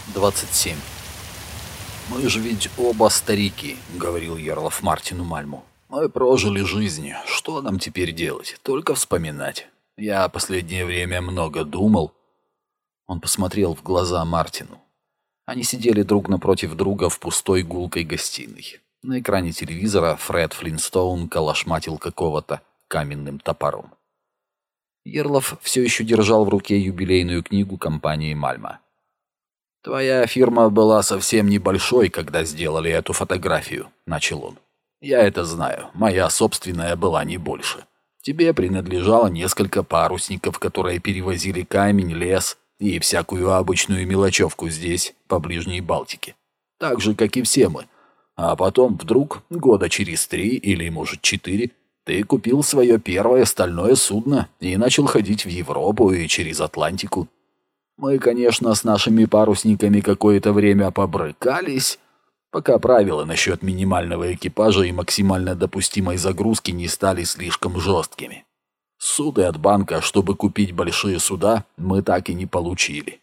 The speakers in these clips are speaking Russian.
27. «Мы же ведь оба старики», — говорил Ярлов Мартину Мальму. «Мы прожили жизнь. Что нам теперь делать? Только вспоминать. Я последнее время много думал». Он посмотрел в глаза Мартину. Они сидели друг напротив друга в пустой гулкой гостиной. На экране телевизора Фред Флинстоун калашматил какого-то каменным топором. Ярлов все еще держал в руке юбилейную книгу компании «Мальма». «Твоя фирма была совсем небольшой, когда сделали эту фотографию», — начал он. «Я это знаю. Моя собственная была не больше. Тебе принадлежало несколько парусников, которые перевозили камень, лес и всякую обычную мелочевку здесь, по ближней Балтике. Так же, как и все мы. А потом вдруг, года через 3 или, может, 4, ты купил свое первое стальное судно и начал ходить в Европу и через Атлантику. Мы, конечно, с нашими парусниками какое-то время побрыкались, пока правила насчет минимального экипажа и максимально допустимой загрузки не стали слишком жесткими. Суды от банка, чтобы купить большие суда, мы так и не получили».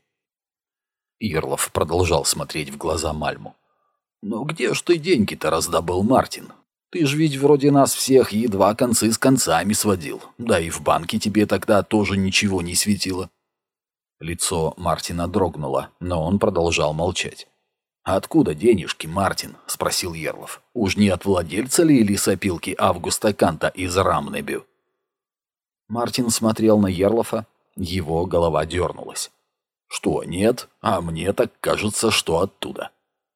Ярлов продолжал смотреть в глаза Мальму. «Ну где ж ты деньги-то раздобыл, Мартин? Ты ж ведь вроде нас всех едва концы с концами сводил. Да и в банке тебе тогда тоже ничего не светило». Лицо Мартина дрогнуло, но он продолжал молчать. «Откуда денежки, Мартин?» — спросил Ярлов. «Уж не от владельца ли лесопилки Августа Канта из Рамнебю?» Мартин смотрел на Ярлова, его голова дернулась. «Что, нет? А мне так кажется, что оттуда».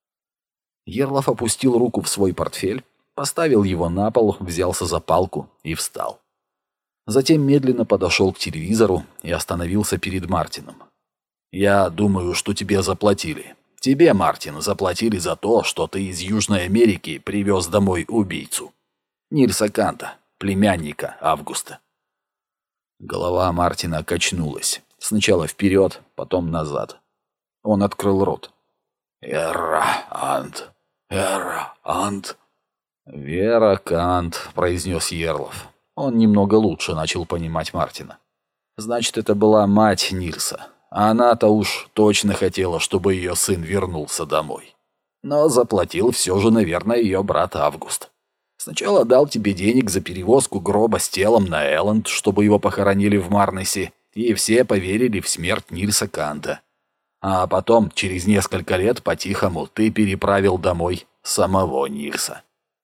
Ярлов опустил руку в свой портфель, поставил его на пол, взялся за палку и встал. Затем медленно подошел к телевизору и остановился перед Мартином. «Я думаю, что тебе заплатили. Тебе, Мартин, заплатили за то, что ты из Южной Америки привез домой убийцу. Нильса Канта, племянника Августа». Голова Мартина качнулась. Сначала вперед, потом назад. Он открыл рот. «Эра Ант, Эра Ант». «Вера Кант», — произнес Ярлов. Он немного лучше начал понимать Мартина. Значит, это была мать Нильса. А она-то уж точно хотела, чтобы ее сын вернулся домой. Но заплатил все же, наверное, ее брат Август. Сначала дал тебе денег за перевозку гроба с телом на Элленд, чтобы его похоронили в Марнесе, и все поверили в смерть Нильса Канта. А потом, через несколько лет, по-тихому, ты переправил домой самого Нильса».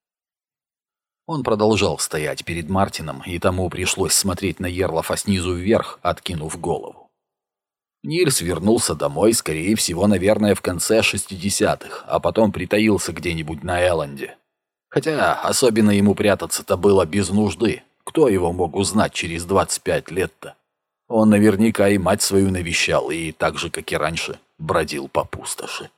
Он продолжал стоять перед Мартином, и тому пришлось смотреть на Ярлова снизу вверх, откинув голову. Нильс вернулся домой, скорее всего, наверное, в конце 60-х, а потом притаился где-нибудь на Элленде. Хотя особенно ему прятаться-то было без нужды. Кто его мог узнать через 25 лет-то? Он наверняка и мать свою навещал, и так же, как и раньше, бродил по пустоши.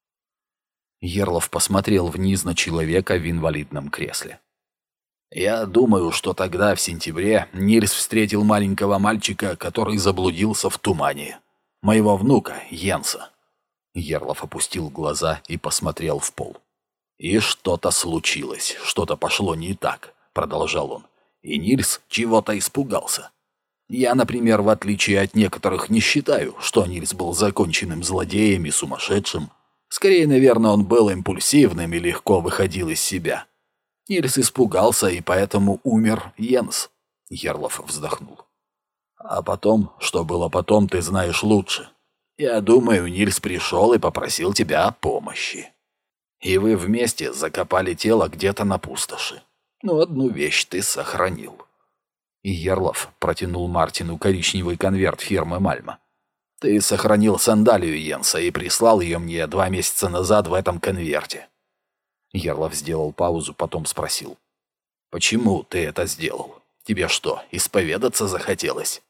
Ярлов посмотрел вниз на человека в инвалидном кресле. «Я думаю, что тогда, в сентябре, Нильс встретил маленького мальчика, который заблудился в тумане. Моего внука, Йенса». Ярлов опустил глаза и посмотрел в пол. «И что-то случилось, что-то пошло не так», — продолжал он. «И Нильс чего-то испугался. Я, например, в отличие от некоторых, не считаю, что Нильс был законченным злодеем и сумасшедшим. Скорее, наверное, он был импульсивным и легко выходил из себя. Нильс испугался, и поэтому умер Йенс». Ярлов вздохнул. «А потом, что было потом, ты знаешь лучше. Я думаю, Нильс пришел и попросил тебя о помощи. И вы вместе закопали тело где-то на пустоши. Но одну вещь ты сохранил». И Ярлов протянул Мартину коричневый конверт фирмы «Мальма». «Ты сохранил сандалию Йенса и прислал ее мне 2 месяца назад в этом конверте». Ярлов сделал паузу, потом спросил. «Почему ты это сделал? Тебе что, исповедаться захотелось?»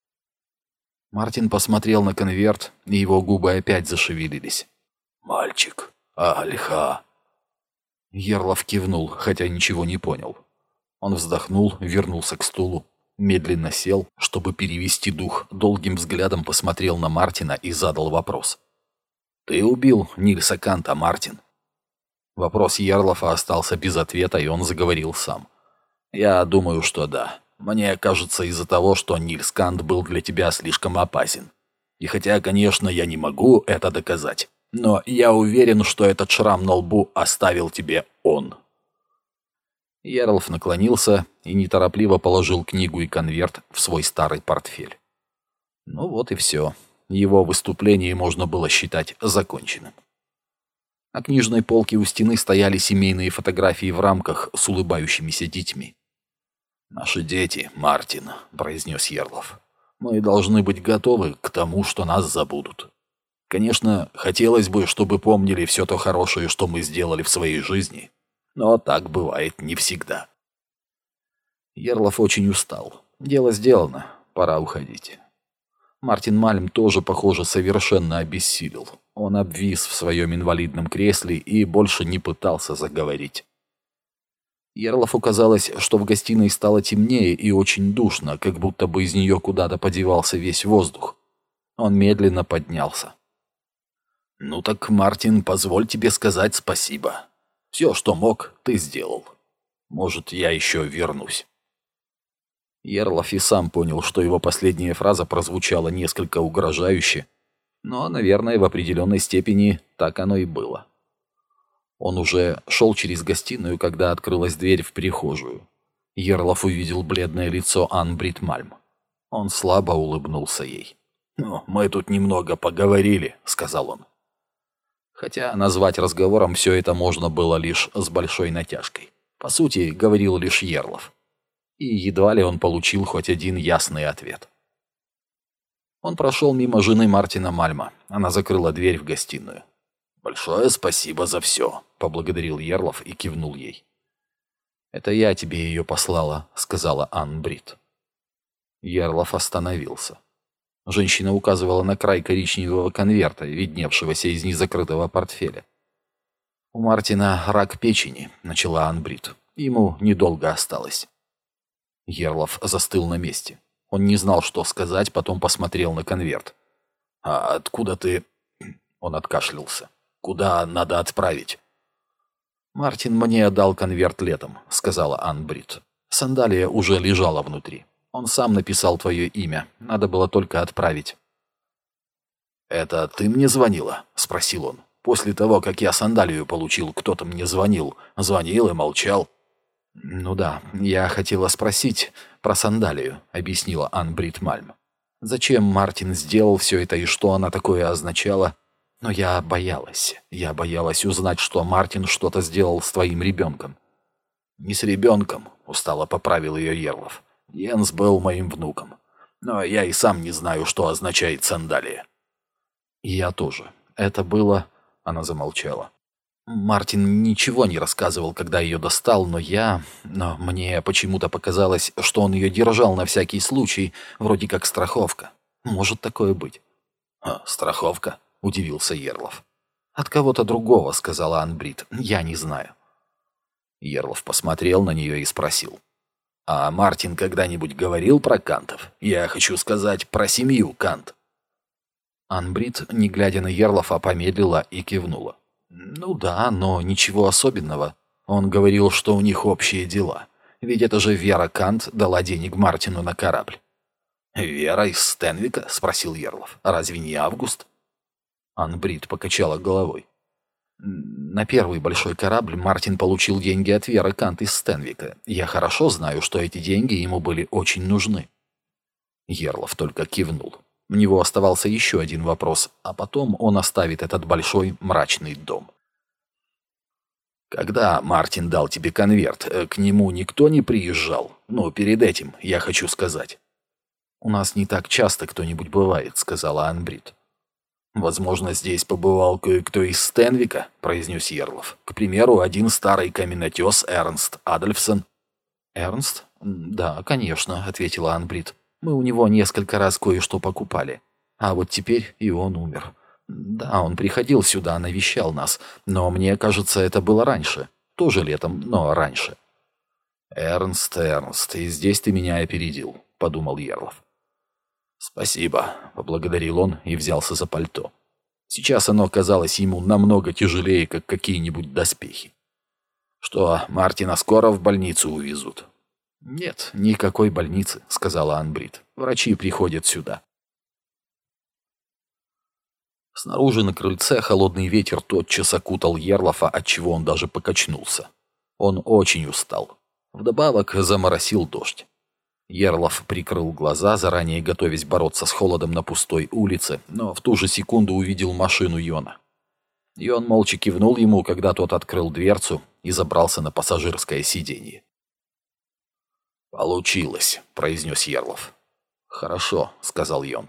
Мартин посмотрел на конверт, и его губы опять зашевелились. «Мальчик, Альха». Ярлов кивнул, хотя ничего не понял. Он вздохнул, вернулся к стулу, медленно сел, чтобы перевести дух, долгим взглядом посмотрел на Мартина и задал вопрос. «Ты убил Нильса Канта, Мартин?» Вопрос Ярлова остался без ответа, и он заговорил сам. «Я думаю, что да. Мне кажется, из-за того, что Нильс Кант был для тебя слишком опасен. И хотя, конечно, я не могу это доказать, Но я уверен, что этот шрам на лбу оставил тебе он». Ярлов наклонился и неторопливо положил книгу и конверт в свой старый портфель. Ну вот и все. Его выступление можно было считать законченным. На книжной полке у стены стояли семейные фотографии в рамках с улыбающимися детьми. «Наши дети, Мартин», — произнес Ярлов. «Мы должны быть готовы к тому, что нас забудут. Конечно, хотелось бы, чтобы помнили все то хорошее, что мы сделали в своей жизни, но так бывает не всегда». Ярлов очень устал. Дело сделано, пора уходить. Мартин Мальм тоже, похоже, совершенно обессилел. Он обвис в своем инвалидном кресле и больше не пытался заговорить. Ярлову казалось, что в гостиной стало темнее и очень душно, как будто бы из нее куда-то подевался весь воздух. Он медленно поднялся. «Ну так, Мартин, позволь тебе сказать спасибо. Все, что мог, ты сделал. Может, я еще вернусь». Ярлов и сам понял, что его последняя фраза прозвучала несколько угрожающе, но, наверное, в определенной степени так оно и было. Он уже шел через гостиную, когда открылась дверь в прихожую. Ярлов увидел бледное лицо Анн-Брит Мальм. Он слабо улыбнулся ей. «Ну, мы тут немного поговорили», — сказал он. Хотя назвать разговором все это можно было лишь с большой натяжкой. По сути, говорил лишь Ярлов. И едва ли он получил хоть один ясный ответ. Он прошел мимо жены Мартина Мальма. Она закрыла дверь в гостиную. «Большое спасибо за все», — поблагодарил Ярлов и кивнул ей. «Это я тебе ее послала», — сказала Анн-Брит. Ярлов остановился. Женщина указывала на край коричневого конверта, видневшегося из незакрытого портфеля. «У Мартина рак печени», — начала Анн-Брит. «Ему недолго осталось». Ярлов застыл на месте. Он не знал, что сказать, потом посмотрел на конверт. «А откуда ты...» Он откашлялся. «Куда надо отправить?» «Мартин мне отдал конверт летом», — сказала Анн-Брит. «Сандалия уже лежала внутри. Он сам написал твое имя. Надо было только отправить». «Это ты мне звонила?» — спросил он. «После того, как я сандалию получил, кто-то мне звонил. Звонил и молчал». «Ну да, я хотела спросить про сандалию», — объяснила Анн-Брит Мальм. «Зачем Мартин сделал все это и что она такое означала? Но я боялась узнать, что Мартин что-то сделал с твоим ребенком». «Не с ребенком», — устало поправил ее Ярлов. «Йенс был моим внуком. Но я и сам не знаю, что означает сандалия». «И я тоже. Это было...» — она замолчала. «Мартин ничего не рассказывал, когда ее достал, но мне почему-то показалось, что он ее держал на всякий случай, вроде как страховка. Может такое быть». «Страховка?» — удивился Ярлов. «От кого-то другого», — сказала Анн-Брит. «Я не знаю». Ярлов посмотрел на нее и спросил. «А Мартин когда-нибудь говорил про Кантов? Я хочу сказать, про семью Кант». Анн-Брит, не глядя на Ярлова, помедлила и кивнула. «Ну да, но ничего особенного. Он говорил, что у них общие дела. Ведь это же Вера Кант дала денег Мартину на корабль». «Вера из Стенвика?» — спросил Ярлов. «Разве не Август?» Анн-Брит покачала головой. «На первый большой корабль Мартин получил деньги от Веры Кант из Стенвика. Я хорошо знаю, что эти деньги ему были очень нужны». Ярлов только кивнул. У него оставался еще один вопрос, а потом он оставит этот большой мрачный дом. «Когда Мартин дал тебе конверт, к нему никто не приезжал? Ну, перед этим, я хочу сказать». «У нас не так часто кто-нибудь бывает», — сказала Анн-Брит. «Возможно, здесь побывал кое-кто из Стенвика», — произнес Ярлов. «К примеру, один старый каменотес Эрнст Адольфсон». «Эрнст? Да, конечно», — ответила Анн-Брит. «Мы у него несколько раз кое-что покупали. А вот теперь и он умер. Да, он приходил сюда, навещал нас, но мне кажется, это было раньше. Тоже летом, но раньше». «Эрнст, и здесь ты меня опередил», — подумал Ярлов. «Спасибо», — поблагодарил он и взялся за пальто. Сейчас оно казалось ему намного тяжелее, как какие-нибудь доспехи. «Что, Мартина скоро в больницу увезут?» «Нет, никакой больницы», — сказала Анн-Брит. «Врачи приходят сюда». Снаружи на крыльце холодный ветер тотчас окутал Ерлафа, отчего он даже покачнулся. Он очень устал. Вдобавок заморосил дождь. Ерлаф прикрыл глаза, заранее готовясь бороться с холодом на пустой улице, но в ту же секунду увидел машину Йона. Йон молча кивнул ему, когда тот открыл дверцу и забрался на пассажирское сиденье. «Получилось», — произнес Ерлаф. «Хорошо», — сказал Йон.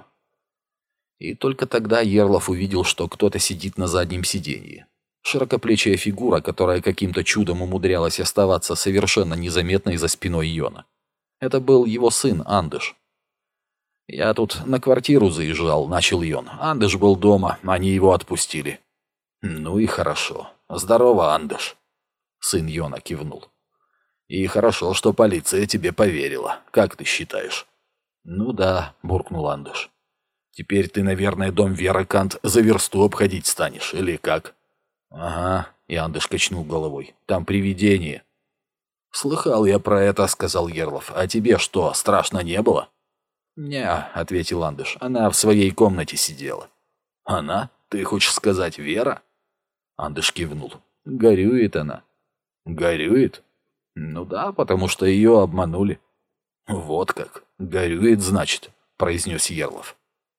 И только тогда Ерлаф увидел, что кто-то сидит на заднем сиденье. Широкоплечая фигура, которая каким-то чудом умудрялась оставаться совершенно незаметной за спиной Йона. Это был его сын Андыш. «Я тут на квартиру заезжал», — начал Йон. «Андыш был дома, они его отпустили». «Ну и хорошо. Здорово, Андыш». Сын Йона кивнул. «И хорошо, что полиция тебе поверила. Как ты считаешь?» «Ну да», — буркнул Андыш. «Теперь ты, наверное, дом Веры Кант за версту обходить станешь, или как?» «Ага», — и Андыш качнул головой. «Там привидение». «Слыхал я про это», — сказал Ерлаф. «А тебе что, страшно не было?» «Не», — ответил Андыш. «Она в своей комнате сидела». «Она? Ты хочешь сказать Вера?» Андыш кивнул. «Горюет она». «Горюет?» «Ну да, потому что ее обманули». «Вот как. Горюет, значит», — произнес Ерлаф.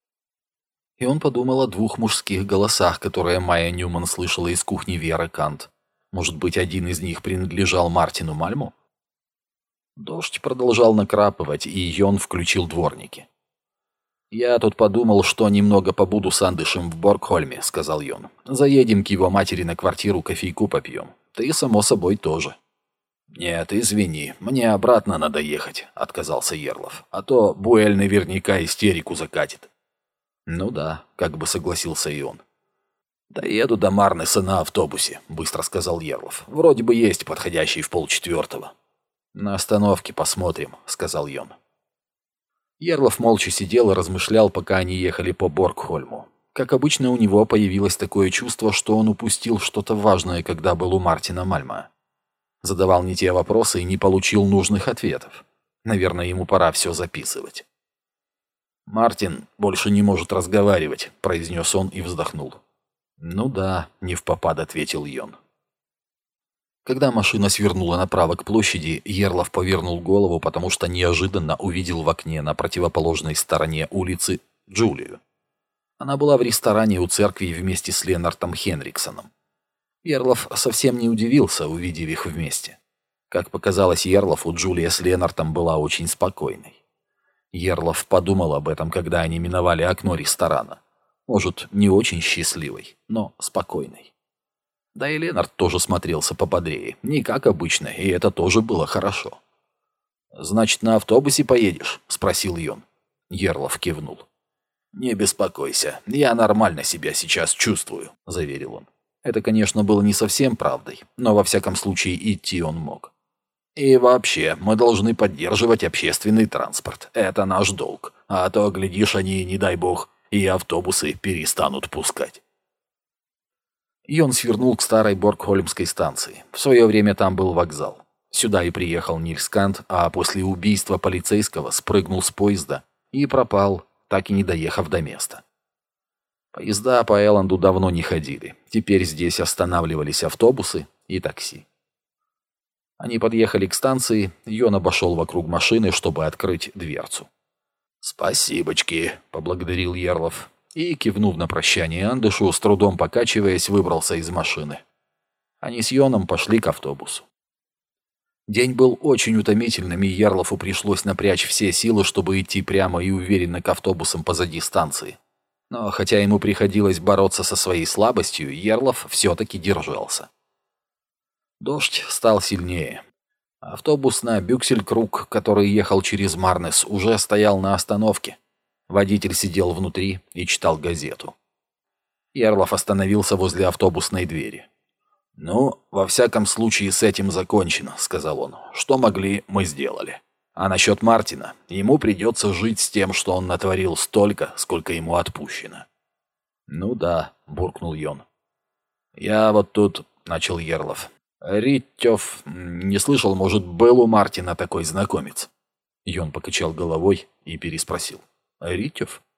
И он подумал о двух мужских голосах, которые Майя Ньюман слышала из кухни Веры Кант. Может быть, один из них принадлежал Мартину Мальму? Дождь продолжал накрапывать, и Йон включил дворники. «Я тут подумал, что немного побуду с Андышем в Боргхольме», — сказал Йон. «Заедем к его матери на квартиру, кофейку попьем. Ты, само собой, тоже». «Нет, извини, мне обратно надо ехать», — отказался Ерлаф. «А то Буэль наверняка истерику закатит». «Ну да», — как бы согласился и он. «Доеду до Марнеса на автобусе», — быстро сказал Ерлаф. «Вроде бы есть подходящий в 3:30». «На остановке посмотрим», — сказал Йон. Ерлаф молча сидел и размышлял, пока они ехали по Боргхольму. Как обычно, у него появилось такое чувство, что он упустил что-то важное, когда был у Мартина Мальма. Задавал не те вопросы и не получил нужных ответов. Наверное, ему пора все записывать. «Мартин больше не может разговаривать», — произнес он и вздохнул. «Ну да», — невпопад ответил Йон. Когда машина свернула направо к площади, Ерлаф повернул голову, потому что неожиданно увидел в окне на противоположной стороне улицы Джулию. Она была в ресторане у церкви вместе с Ленартом Хенриксоном. Ерлаф совсем не удивился, увидев их вместе. Как показалось Ерлафу, Джулия с Ленартом была очень спокойной. Ерлаф подумал об этом, когда они миновали окно ресторана. Может, не очень счастливой, но спокойной. Да и Ленард тоже смотрелся пободрее, не как обычно, и это тоже было хорошо. «Значит, на автобусе поедешь?» — спросил Йон. Ерлаф кивнул. «Не беспокойся, я нормально себя сейчас чувствую», — заверил он. Это, конечно, было не совсем правдой, но во всяком случае идти он мог. «И вообще, мы должны поддерживать общественный транспорт. Это наш долг. А то, глядишь, они, не дай бог, и автобусы перестанут пускать». Йон свернул к старой Боргхольмской станции. В свое время там был вокзал. Сюда и приехал Нильс Кант, а после убийства полицейского спрыгнул с поезда и пропал, так и не доехав до места. Поезда по Элленду давно не ходили. Теперь здесь останавливались автобусы и такси. Они подъехали к станции, Йон обошел вокруг машины, чтобы открыть дверцу. «Спасибочки», — поблагодарил Ерлаф. И, кивнув на прощание Андышу, с трудом покачиваясь, выбрался из машины. Они с Йоном пошли к автобусу. День был очень утомительным, и Ерлафу пришлось напрячь все силы, чтобы идти прямо и уверенно к автобусам позади станции. Но хотя ему приходилось бороться со своей слабостью, Ерлаф все-таки держался. Дождь стал сильнее. Автобус на Бюкселькруг, который ехал через Марнес, уже стоял на остановке. Водитель сидел внутри и читал газету. Ерлаф остановился возле автобусной двери. «Ну, во всяком случае, с этим закончено», — сказал он. «Что могли, мы сделали. А насчет Мартина, ему придется жить с тем, что он натворил столько, сколько ему отпущено». «Ну да», — буркнул Йон. «Я вот тут», — начал Ерлаф. «Риттёв, не слышал, может, был у Мартина такой знакомец?» Йон покачал головой и переспросил. «Риттёв?»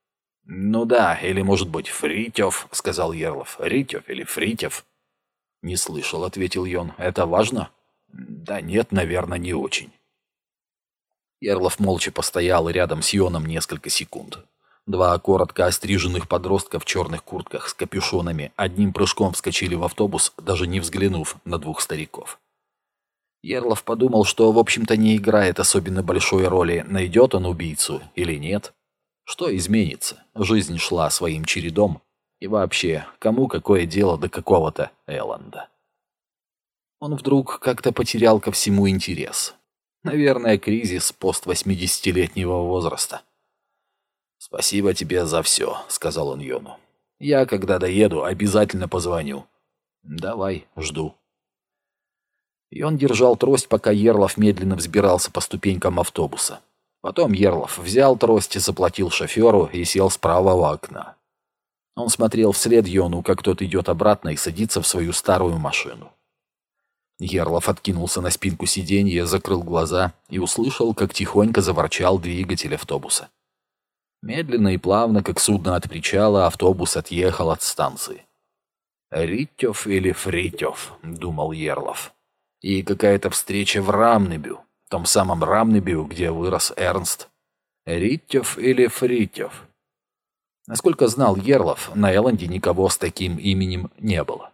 «Ну да, или, может быть, Фритьев», — сказал Ерлов. «Ритьев или Фритьев?» «Не слышал», — ответил Йон. «Это важно?» «Да нет, наверное, не очень». Ерлов молча постоял рядом с Йоном несколько секунд. Два коротко остриженных подростка в черных куртках с капюшонами одним прыжком вскочили в автобус, даже не взглянув на двух стариков. Ерлов подумал, что, в общем-то, не играет особенно большой роли, найдет он убийцу или нет. Что изменится? Жизнь шла своим чередом. И вообще, кому какое дело до какого-то Элланда? Он вдруг как-то потерял ко всему интерес. Наверное, кризис пост-80-летнего возраста. «Спасибо тебе за все», — сказал он Йону. «Я, когда доеду, обязательно позвоню». «Давай, жду». И он держал трость, пока Ерлов медленно взбирался по ступенькам автобуса. Потом Ерлов взял трость, заплатил шоферу и сел с правого окна. Он смотрел вслед Йону, как тот идет обратно и садится в свою старую машину. Ерлов откинулся на спинку сиденья, закрыл глаза и услышал, как тихонько заворчал двигатель автобуса. Медленно и плавно, как судно от причала, автобус отъехал от станции. «Ритьев или Фритьев», — думал Ерлов. И какая-то встреча в Рамнебю, том самом Рамнебю, где вырос Эрнст. Ритьев или Фритьев? Насколько знал Ерлов, на Элленде никого с таким именем не было.